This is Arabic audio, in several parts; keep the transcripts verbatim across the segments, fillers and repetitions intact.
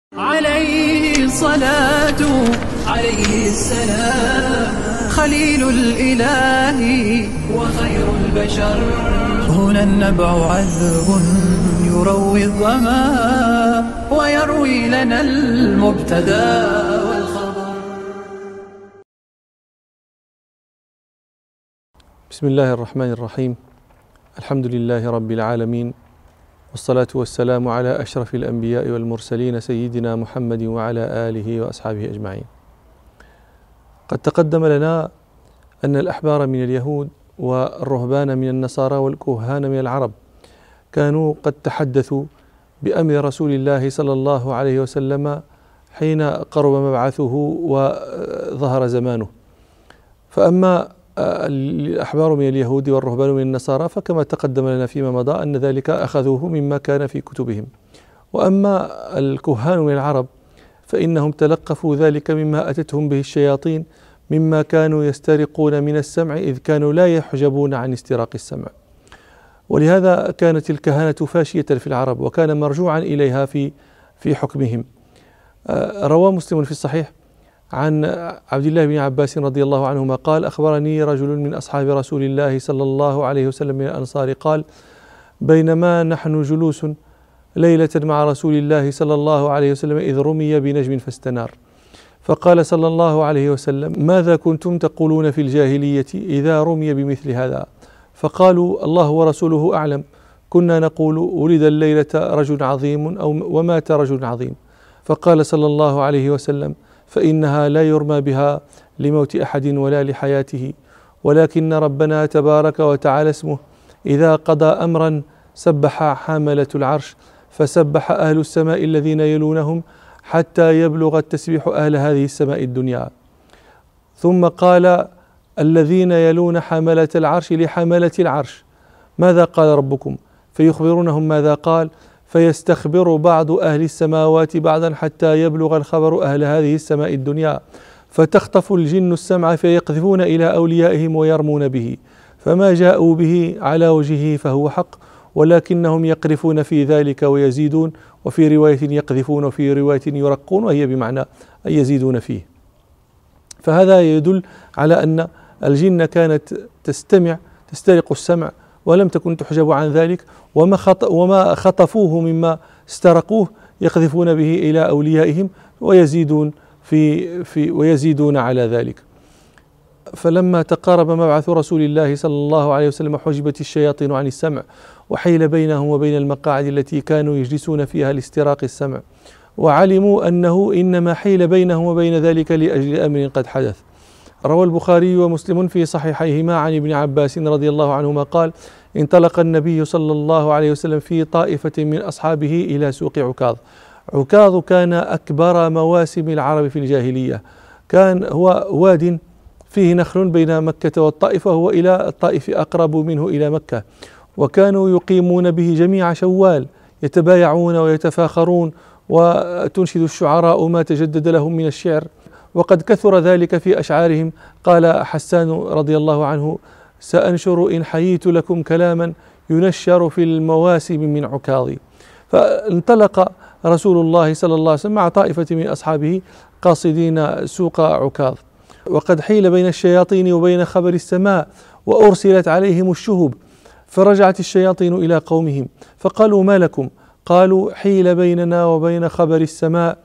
عليه الصلاة عليه السلام خليل الإله وخير البشر. هنا النبع عذب يروي الظما ويروي لنا المبتدى والخبر. بسم الله الرحمن الرحيم. الحمد لله رب العالمين، والصلاة والسلام على أشرف الأنبياء والمرسلين سيدنا محمد وعلى آله وأصحابه أجمعين. قد تقدم لنا أن الأحبار من اليهود والرهبان من النصارى والكهان من العرب كانوا قد تحدثوا بأمر رسول الله صلى الله عليه وسلم حين قرب مبعثه وظهر زمانه. فأما الأحبار من اليهود والرهبان من النصارى فكما تقدم لنا فيما مضى أن ذلك أخذوه مما كان في كتبهم، وأما الكهان من العرب فإنهم تلقفوا ذلك مما أتتهم به الشياطين، مما كانوا يسترقون من السمع إذ كانوا لا يحجبون عن استراق السمع، ولهذا كانت الكهانة فاشية في العرب وكان مرجوعا إليها في في حكمهم. روى مسلم في الصحيح عن عبد الله بن عباس رضي الله عنهما قال: أخبرني رجل من أصحاب رسول الله صلى الله عليه وسلم من الأنصار قال: بينما نحن جلوس ليلة مع رسول الله صلى الله عليه وسلم إذ رمي بنجم فاستنار، فقال صلى الله عليه وسلم: ماذا كنتم تقولون في الجاهلية إذا رمي بمثل هذا؟ فقالوا: الله ورسوله أعلم، كنا نقول ولد الليلة رجل عظيم أو ومات رجل عظيم. فقال صلى الله عليه وسلم: فإنها لا يرمى بها لموت أحد ولا لحياته، ولكن ربنا تبارك وتعالى اسمه إذا قضى أمرا سبح حاملة العرش، فسبح أهل السماء الذين يلونهم حتى يبلغ التسبيح أهل هذه السماء الدنيا. ثم قال: الذين يلون حملة العرش لحملة العرش ماذا قال ربكم؟ فيخبرونهم ماذا قال، فيستخبر بعض أهل السماوات بعضا حتى يبلغ الخبر أهل هذه السماء الدنيا، فتخطف الجن السمع فيقذفون إلى أوليائهم ويرمون به، فما جاءوا به على وجهه فهو حق، ولكنهم يقذفون في ذلك ويزيدون، وفي رواية يقذفون وفي رواية يرقون، وهي بمعنى أن يزيدون فيه. فهذا يدل على أن الجن كانت تستمع تسترق السمع ولم تكن تحجب عن ذلك، وما وما خطفوه مما استرقوه يقذفون به إلى أوليائهم ويزيدون في في ويزيدون على ذلك. فلما تقارب مبعث رسول الله صلى الله عليه وسلم حجبت الشياطين عن السمع، وحيل بينهم وبين المقاعد التي كانوا يجلسون فيها لاستراق السمع، وعلموا أنه إنما حيل بينهم وبين ذلك لأجل أمر قد حدث. روى البخاري ومسلم في صحيحيهما عن ابن عباس رضي الله عنهما قال: انطلق النبي صلى الله عليه وسلم في طائفة من أصحابه إلى سوق عكاظ. عكاظ كان أكبر مواسم العرب في الجاهلية، كان هو واد فيه نخل بين مكة والطائف، وهو إلى الطائف أقرب منه إلى مكة، وكانوا يقيمون به جميع شوال يتبايعون ويتفاخرون، وتنشد الشعراء ما تجدد لهم من الشعر، وقد كثر ذلك في أشعارهم. قال حسان رضي الله عنه: سأنشر إن حييت لكم كلاما ينشر في المواسم من عكاظي. فانطلق رسول الله صلى الله عليه وسلم مع طائفة من أصحابه قاصدين سوق عكاظ، وقد حيل بين الشياطين وبين خبر السماء، وأرسلت عليهم الشهب، فرجعت الشياطين إلى قومهم فقالوا: ما لكم؟ قالوا: حيل بيننا وبين خبر السماء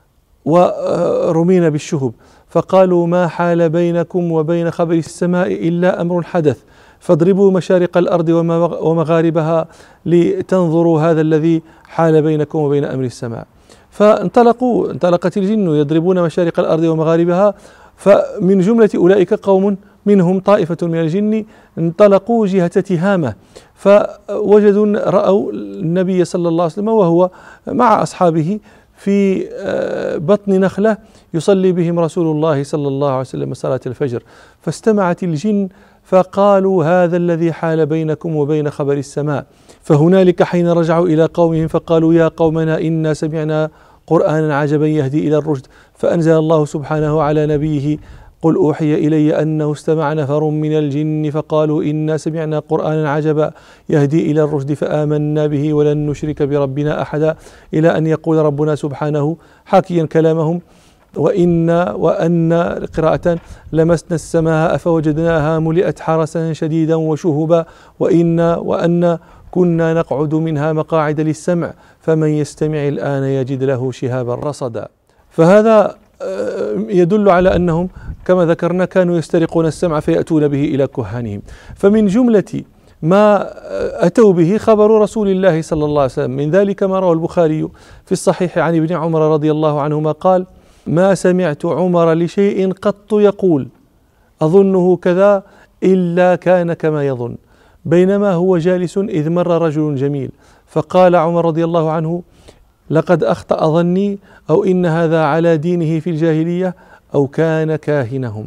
ورمينا بالشهب. فقالوا: ما حال بينكم وبين خبر السماء إلا أمر حدث، فاضربوا مشارق الأرض ومغاربها لتنظروا هذا الذي حال بينكم وبين أمر السماء. فانطلقوا انطلقت الجن يضربون مشارق الأرض ومغاربها، فمن جملة أولئك قوم منهم طائفة من الجن انطلقوا جهة تهامة، فوجدوا رأوا النبي صلى الله عليه وسلم وهو مع أصحابه في بطن نخلة يصلي بهم رسول الله صلى الله عليه وسلم صلاة الفجر، فاستمعت الجن فقالوا: هذا الذي حال بينكم وبين خبر السماء. فهنالك حين رجعوا إلى قومهم فقالوا: يا قومنا إنا سمعنا قرآنا عجبا يهدي إلى الرشد، فأنزل الله سبحانه على نبيه: قل أوحي إلي أنه استمع نفر من الجن فقالوا إنا سمعنا قرآنا عجبا يهدي إلى الرشد فآمنا به ولن نشرك بربنا أحدا، إلى أن يقول ربنا سبحانه حاكيا كلامهم: وإن وأن قراءة لمسنا السماء فوجدناها ملئت حرسا شديدا وشهبا، وإن وأن كنا نقعد منها مقاعد للسمع فمن يستمع الآن يجد له شهابا رصدا. فهذا يدل على أنهم كما ذكرنا كانوا يسترقون السمع فيأتون به إلى كهانهم. فمن جملة ما أتوا به خبر رسول الله صلى الله عليه وسلم، من ذلك ما رواه البخاري في الصحيح عن ابن عمر رضي الله عنهما قال: ما سمعت عمر لشيء قط يقول أظنه كذا إلا كان كما يظن، بينما هو جالس إذ مر رجل جميل فقال عمر رضي الله عنه: لقد أخطأ ظني، أو إن هذا على دينه في الجاهلية، أو كان كاهنهم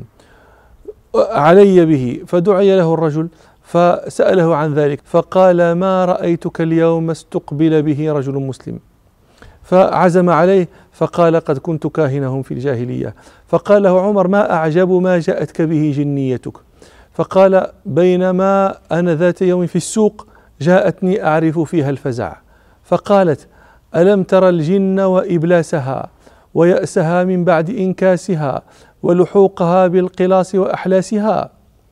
علي به. فدعي له الرجل فسأله عن ذلك فقال: ما رأيتك اليوم استقبل به رجل مسلم. فعزم عليه فقال: قد كنت كاهنهم في الجاهلية. فقال له عمر: ما أعجب ما جاءتك به جنيتك. فقال: بينما أنا ذات يوم في السوق جاءتني أعرف فيها الفزع، فقالت: ألم ترى الجن وإبلاسها ويأسها من بعد إنكاسها ولحوقها بالقلاص وأحلاسها؟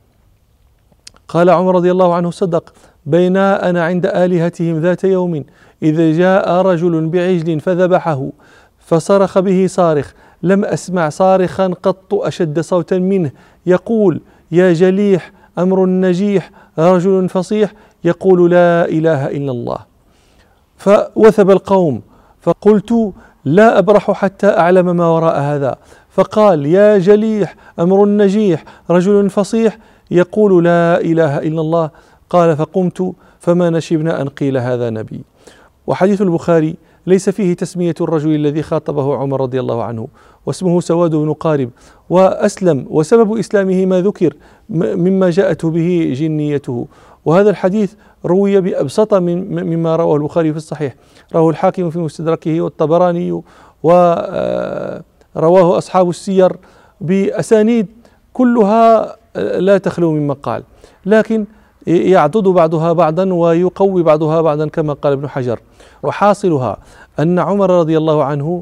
قال عمر رضي الله عنه: صدق، بينا أنا عند آلهتهم ذات يوم إذا جاء رجل بعجل فذبحه فصرخ به صارخ، لم أسمع صارخا قط أشد صوتا منه، يقول: يا جليح أمر نجيح رجل فصيح يقول لا إله إلا الله. فوثب القوم، فقلت: لا أبرح حتى أعلم ما وراء هذا. فقال: يا جليح أمر نجيح رجل فصيح يقول لا إله إلا الله. قال: فقمت فما نشبنا أن قيل هذا نبي. وحديث البخاري ليس فيه تسمية الرجل الذي خاطبه عمر رضي الله عنه، واسمه سواد بن قارب، وأسلم، وسبب إسلامه ما ذكر مما جاءت به جنيته. وهذا الحديث روي بأبسط من مما رواه البخاري في الصحيح، رواه الحاكم في مستدركه والطبراني، ورواه أصحاب السير بأسانيد كلها لا تخلو من مقال، لكن يعضد بعضها بعضا ويقوي بعضها بعضا كما قال ابن حجر. وحاصلها أن عمر رضي الله عنه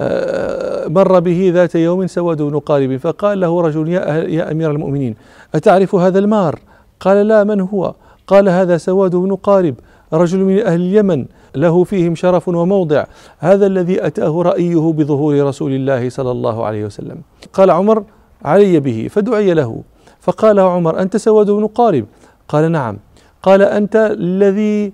مر به ذات يوم سواد بن قارب، فقال له رجل: يا أمير المؤمنين، أتعرف هذا المار؟ قال: لا، من هو؟ قال: هذا سواد بن قارب، رجل من أهل اليمن له فيهم شرف وموضع، هذا الذي أتاه رأيه بظهور رسول الله صلى الله عليه وسلم. قال عمر: علي به. فدعي له فقال عمر: أنت سواد بن قارب؟ قال: نعم. قال: أنت الذي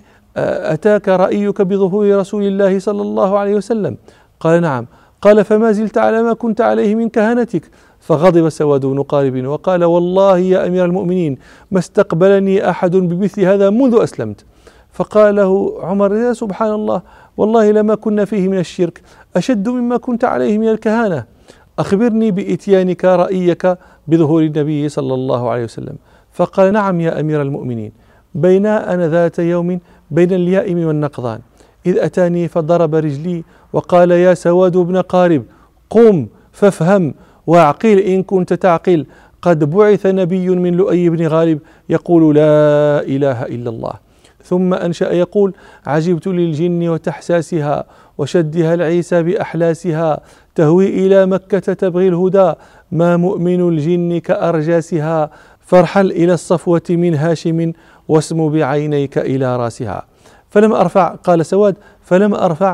أتاك رأيك بظهور رسول الله صلى الله عليه وسلم؟ قال: نعم. قال: فما زلت على ما كنت عليه من كهنتك؟ فغضب سواد بن قارب وقال: والله يا أمير المؤمنين ما استقبلني أحد بمثل هذا منذ أسلمت. فقال له عمر: يا سبحان الله، والله لما كنا فيه من الشرك أشد مما كنت عليه من الكهانة، أخبرني بإتيانك رأيك بظهور النبي صلى الله عليه وسلم. فقال: نعم يا أمير المؤمنين، بينا أنا ذات يوم بين اليائم والنقضان إذ أتاني فضرب رجلي وقال: يا سواد بن قارب، قم فافهم واعقل إن كنت تعقل، قد بعث نبي من لؤي بن غالب يقول لا إله إلا الله. ثم أنشأ يقول: عجبت للجن وتحساسها وشدها العيسى بأحلاسها، تهوي إلى مكة تبغي الهدى، ما مؤمن الجن كأرجاسها، فارحل إلى الصفوة من هاشم واسم بعينيك إلى راسها. فلم أرفع، قال سواد: فلم أرفع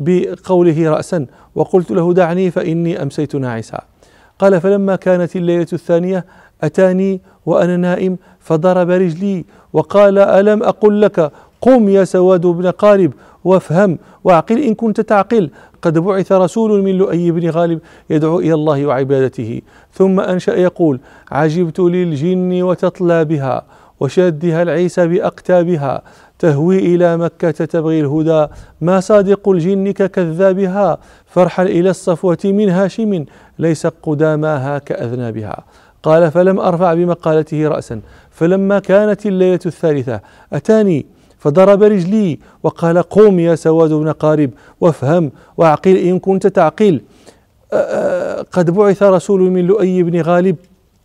بقوله رأسا، وقلت له: دعني فإني أمسيت ناعسا. قال: فلما كانت الليلة الثانية أتاني وأنا نائم فضرب رجلي وقال: ألم أقل لك قم يا سواد بن قارب وافهم واعقل إن كنت تعقل، قد بعث رسول من لؤي بن غالب يدعو إلى الله وعبادته. ثم أنشأ يقول: عجبت للجن وتطلى بها وشدها العيسى بأقتابها، تهوي إلى مكة تبغي الهدى، ما صادق الجن ككذابها، فارحل إلى الصفوة من هاشم ليس قداماها كأذنابها. قال: فلم أرفع بمقالته رأسا، فلما كانت الليلة الثالثة أتاني فضرب رجلي وقال: قوم يا سواد بن قارب وافهم واعقل إن كنت تعقل، قد بعث رسول من لؤي بن غالب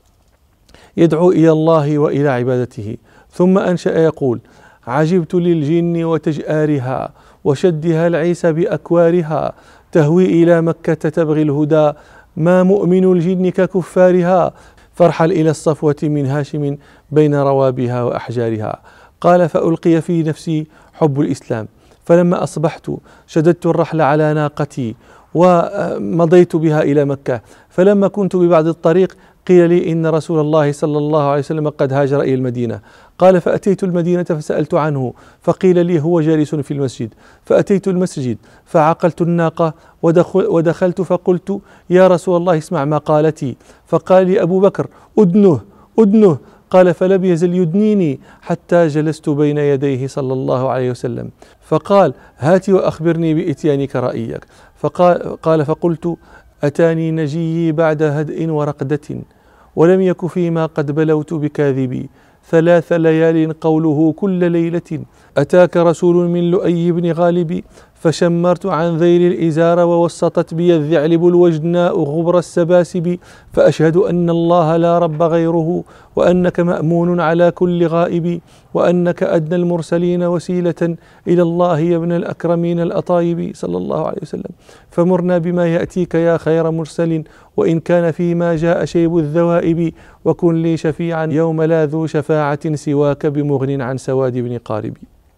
يدعو إلى الله وإلى عبادته. ثم أنشأ يقول: عجبت للجن وتجآرها وشدها العيس بأكوارها، تهوي إلى مكة تبغي الهدى، ما مؤمن الجن ككفارها، فارحل إلى الصفوة من هاشم بين روابها وأحجارها. قال: فألقي في نفسي حب الإسلام، فلما أصبحت شددت الرحل على ناقتي ومضيت بها إلى مكة، فلما كنت ببعض الطريق قيل لي إن رسول الله صلى الله عليه وسلم قد هاجر إلى المدينة. قال: فأتيت المدينة فسألت عنه، فقيل لي هو جالس في المسجد. فأتيت المسجد فعقلت الناقة ودخل ودخلت فقلت: يا رسول الله اسمع ما قالتي. فقال لي أبو بكر: أدنه أدنه. قال: فلم يزل يدنيني حتى جلست بين يديه صلى الله عليه وسلم، فقال: هات وأخبرني بإتيانك رأيك. فقال قال فقلت: أتاني نجيي بعد هدء ورقدة، ولم يك فيما قد بلوت بكاذبي، ثلاث ليال قوله كل ليلة، أتاك رسول من لؤي بن غالب، فشمرت عن ذيل الإزار ووسطت بي الذعلب الوجناء غبر السباسب، فأشهد أن الله لا رب غيره، وأنك مأمون على كل غائب، وأنك أدنى المرسلين وسيلة إلى الله يا ابن الأكرمين الأطايب صلى الله عليه وسلم، فمرنا بما يأتيك يا خير مرسل، وإن كان فيما جاء شيب الذوائب، وكن لي شفيعا يوم لا ذو شفاعة سواك بمغن عن سواد بن قارب.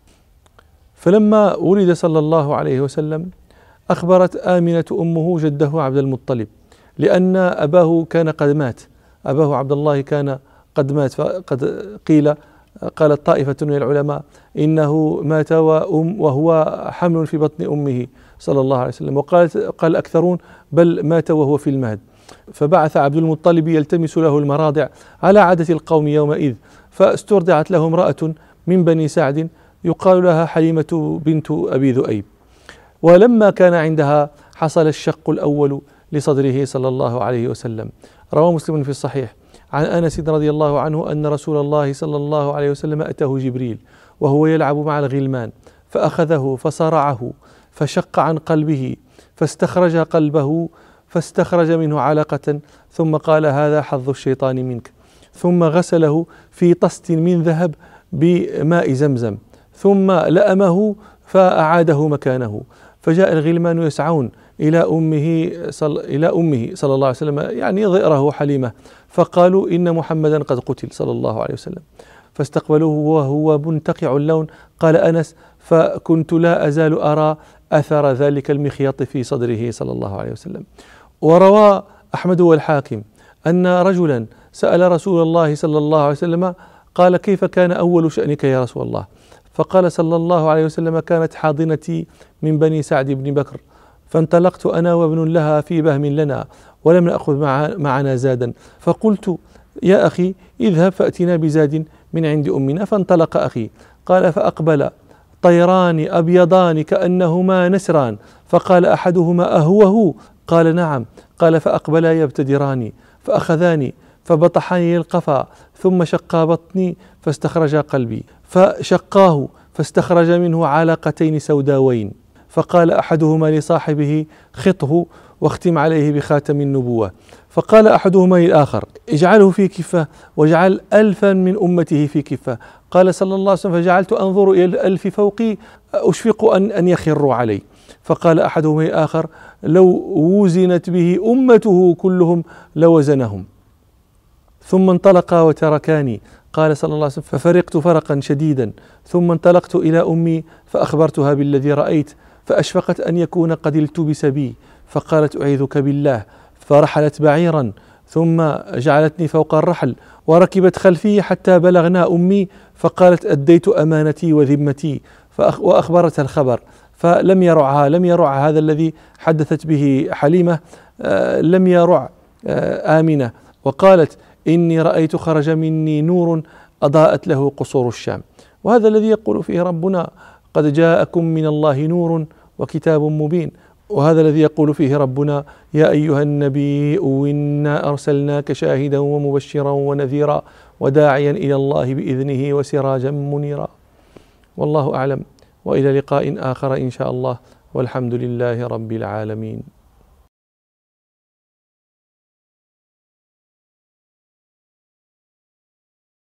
فلما ولد صلى الله عليه وسلم أخبرت آمنة أمه جده عبد المطلب، لأن أباه كان قد مات، أباه عبد الله كان قد مات، فقد قيل قالت طائفة من العلماء إنه مات وأم وهو حمل في بطن أمه صلى الله عليه وسلم، وقالت قال أكثرون بل مات وهو في المهد. فبعث عبد المطلب يلتمس له المراضع على عادة القوم يومئذ، فاسترضعت له امرأة من بني سعد يقال لها حليمة بنت أبي ذؤيب. ولما كان عندها حصل الشق الأول لصدره صلى الله عليه وسلم. روى مسلم في الصحيح عن أنس رضي الله عنه أن رسول الله صلى الله عليه وسلم أتاه جبريل وهو يلعب مع الغلمان، فأخذه فصرعه فشق عن قلبه، فاستخرج قلبه فاستخرج منه علقة، ثم قال: هذا حظ الشيطان منك، ثم غسله في طست من ذهب بماء زمزم، ثم لأمه فأعاده مكانه. فجاء الغلمان يسعون إلى أمه صل... إلى أمه صلى الله عليه وسلم، يعني ضئره حليمة، فقالوا: إن محمدا قد قتل صلى الله عليه وسلم. فاستقبلوه وهو منتقع اللون. قال أنس: فكنت لا أزال أرى أثر ذلك المخيط في صدره صلى الله عليه وسلم. وروى أحمد والحاكم أن رجلا سأل رسول الله صلى الله عليه وسلم قال: كيف كان أول شأنك يا رسول الله؟ فقال صلى الله عليه وسلم: كانت حاضنتي من بني سعد بن بكر، فانطلقت أنا وابن لها في بهم لنا، ولم نأخذ مع معنا زادا، فقلت: يا أخي اذهب فأتنا بزاد من عند أمنا. فانطلق أخي. قال: فأقبل طيران أبيضان كأنهما نسران، فقال أحدهما: أهوه؟ قال: نعم. قال: فأقبلا يبتدراني، فأخذاني فبطحني القفا، ثم شقا بطني فاستخرجا قلبي، فشقاه فاستخرج منه علقتين سوداوين، فقال أحدهما لصاحبه: خطه واختم عليه بخاتم النبوة. فقال أحدهما للآخر: اجعله في كفة واجعل ألفا من أمته في كفة. قال صلى الله عليه وسلم: فجعلت أنظر إلى الألف فوقي أشفق أن, أن يخروا علي. فقال أحدهما للآخر: لو وزنت به أمته كلهم لوزنهم. ثم انطلقا وتركاني. قال صلى الله عليه وسلم: ففرقت فرقا شديدا، ثم انطلقت إلى أمي فأخبرتها بالذي رأيت، فأشفقت أن يكون قد التبس بي، فقالت: أعيذك بالله، فرحلت بعيرا، ثم جعلتني فوق الرحل وركبت خلفي حتى بلغنا أمي، فقالت: أديت أمانتي وذمتي، وأخبرتها الخبر، فلم يرعها لم يرع هذا الذي حدثت به حليمة، لم يرع آمنة، وقالت: إني رأيت خرج مني نور أضاءت له قصور الشام. وهذا الذي يقول فيه ربنا: قد جاءكم من الله نور وكتاب مبين. وهذا الذي يقول فيه ربنا: يا أيها النبي إنا أرسلناك شاهدا ومبشرا ونذيرا وداعيا إلى الله بإذنه وسراجا منيرا. والله أعلم، وإلى لقاء آخر إن شاء الله، والحمد لله رب العالمين.